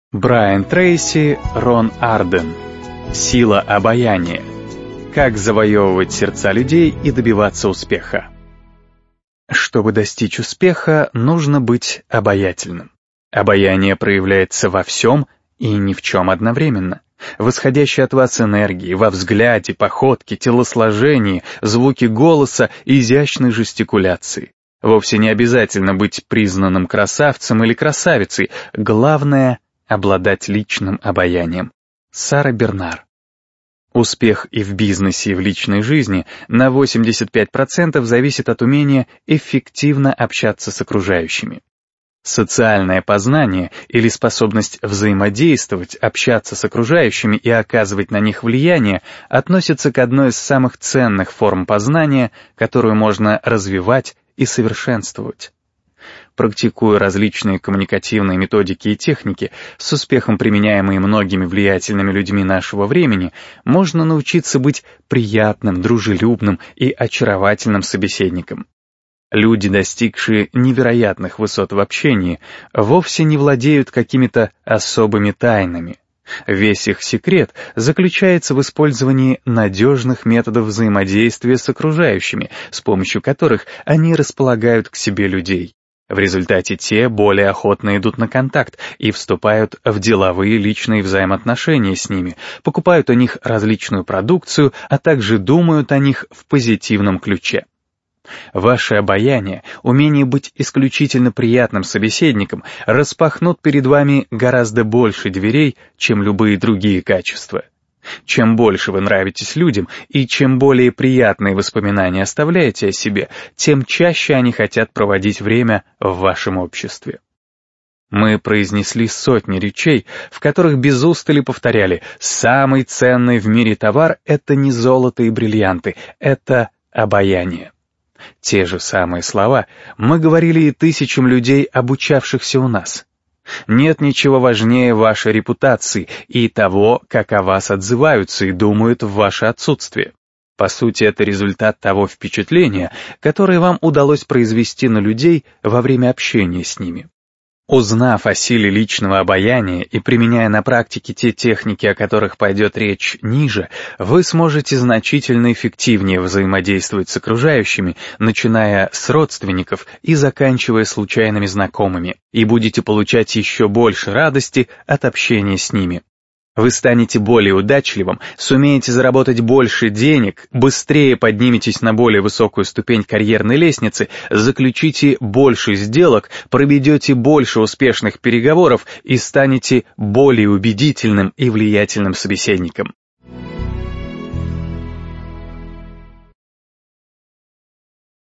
Брайан Трейси, Рон Арден. Сила обаяния. Как завоевывать сердца людей и добиваться успеха. Чтобы достичь успеха, нужно быть обаятельным. Обаяние проявляется во всем и ни в чем одновременно. В исходящей от вас энергии, во взгляде, походке, телосложении, звуке голоса и изящной жестикуляции. Вовсе не обязательно быть признанным красавцем или красавицей. Главное — обладать личным обаянием. Сара Бернар. Успех и в бизнесе, и в личной жизни на 85% зависит от умения эффективно общаться с окружающими. Социальное познание или способность взаимодействовать, общаться с окружающими и оказывать на них влияние относится к одной из самых ценных форм познания, которую можно развивать и совершенствовать. Практикуя различные коммуникативные методики и техники, с успехом применяемые многими влиятельными людьми нашего времени, можно научиться быть приятным, дружелюбным и очаровательным собеседником. Люди, достигшие невероятных высот в общении, вовсе не владеют какими-то особыми тайнами. Весь их секрет заключается в использовании надежных методов взаимодействия с окружающими, с помощью которых они располагают к себе людей. В результате те более охотно идут на контакт и вступают в деловые личные взаимоотношения с ними, покупают у них различную продукцию, а также думают о них в позитивном ключе. Ваше обаяние, умение быть исключительно приятным собеседником распахнут перед вами гораздо больше дверей, чем любые другие качества. Чем больше вы нравитесь людям и чем более приятные воспоминания оставляете о себе, тем чаще они хотят проводить время в вашем обществе. Мы произнесли сотни речей, в которых без устали повторяли: самый ценный в мире товар — это не золото и бриллианты, это обаяние. Те же самые слова мы говорили и тысячам людей, обучавшихся у нас. Нет ничего важнее вашей репутации и того, как о вас отзываются и думают в ваше отсутствие. По сути, это результат того впечатления, которое вам удалось произвести на людей во время общения с ними. Узнав о силе личного обаяния и применяя на практике те техники, о которых пойдет речь ниже, вы сможете значительно эффективнее взаимодействовать с окружающими, начиная с родственников и заканчивая случайными знакомыми, и будете получать еще больше радости от общения с ними. Вы станете более удачливым, сумеете заработать больше денег, быстрее подниметесь на более высокую ступень карьерной лестницы, заключите больше сделок, проведете больше успешных переговоров и станете более убедительным и влиятельным собеседником.